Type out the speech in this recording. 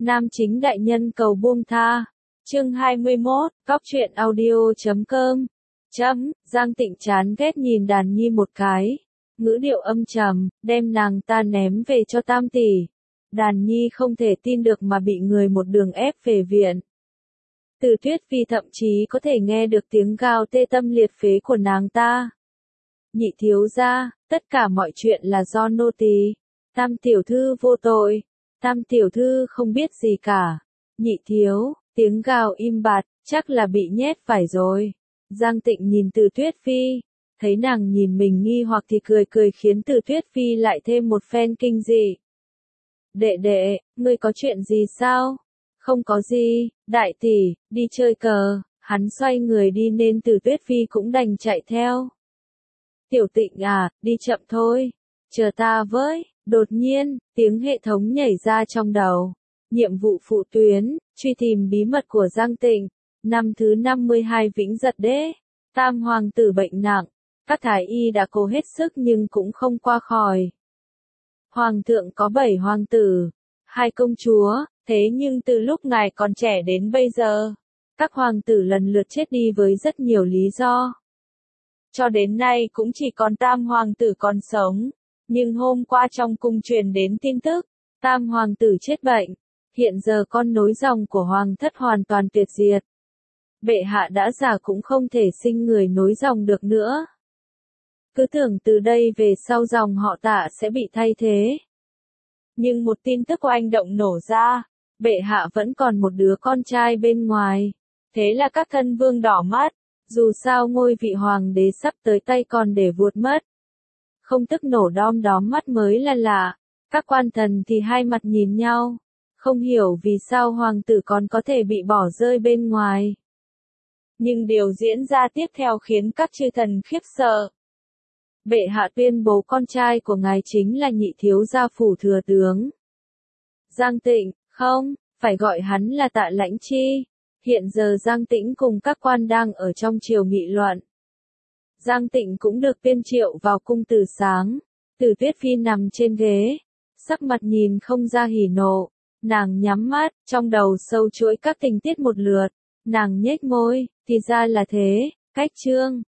Nam chính đại nhân cầu buông tha. Chương 21, Cóc truyện audio.com. Giang Tịnh chán ghét nhìn Đàn Nhi một cái, ngữ điệu âm trầm, đem nàng ta ném về cho Tam tỷ. Đàn Nhi không thể tin được mà bị người một đường ép về viện. Từ Tuyết Phi thậm chí có thể nghe được tiếng gào tê tâm liệt phế của nàng ta. Nhị thiếu gia, tất cả mọi chuyện là do nô tỳ. Tam tiểu thư vô tội. Tam tiểu thư không biết gì cả. Nhị thiếu, tiếng gào im bặt, chắc là bị nhét phải rồi. Giang Tịnh nhìn Từ Tuyết Phi, thấy nàng nhìn mình nghi hoặc thì cười cười khiến Từ Tuyết Phi lại thêm một phen kinh dị. Đệ đệ, ngươi có chuyện gì sao? Không có gì, đại tỷ, đi chơi cờ. Hắn xoay người đi nên Từ Tuyết Phi cũng đành chạy theo. Tiểu Tịnh à, đi chậm thôi. Chờ ta với. Đột nhiên, tiếng hệ thống nhảy ra trong đầu. Nhiệm vụ phụ tuyến, truy tìm bí mật của Giang Tịnh. Năm thứ 52 Vĩnh Giật Đế. Tam hoàng tử bệnh nặng. Các thái y đã cố hết sức nhưng cũng không qua khỏi. Hoàng thượng có 7 hoàng tử, 2 công chúa, thế nhưng từ lúc ngài còn trẻ đến bây giờ, các hoàng tử lần lượt chết đi với rất nhiều lý do. Cho đến nay cũng chỉ còn Tam hoàng tử còn sống, nhưng hôm qua trong cung truyền đến tin tức, Tam hoàng tử chết bệnh, hiện giờ con nối dòng của hoàng thất hoàn toàn tuyệt diệt. Bệ hạ đã già cũng không thể sinh người nối dòng được nữa. Cứ tưởng từ đây về sau dòng họ Tạ sẽ bị thay thế. Nhưng một tin tức oanh động nổ ra, bệ hạ vẫn còn một đứa con trai bên ngoài. Thế là các thân vương đỏ mắt, dù sao ngôi vị hoàng đế sắp tới tay còn để vuột mất. Không tức nổ đom đóm mắt mới là lạ, các quan thần thì hai mặt nhìn nhau, không hiểu vì sao hoàng tử còn có thể bị bỏ rơi bên ngoài. Nhưng điều diễn ra tiếp theo khiến các chư thần khiếp sợ. Bệ hạ tuyên bố con trai của ngài chính là nhị thiếu gia phủ thừa tướng. Giang Tịnh, không, phải gọi hắn là Tạ Lãnh Chi. Hiện giờ Giang Tĩnh cùng các quan đang ở trong triều nghị luận. Giang Tịnh cũng được tuyên triệu vào cung từ sáng. Từ Tuyết Phi nằm trên ghế, sắc mặt nhìn không ra hỉ nộ. Nàng nhắm mắt, trong đầu sâu chuỗi các tình tiết một lượt. Nàng nhếch môi, thì ra là thế, cách chương.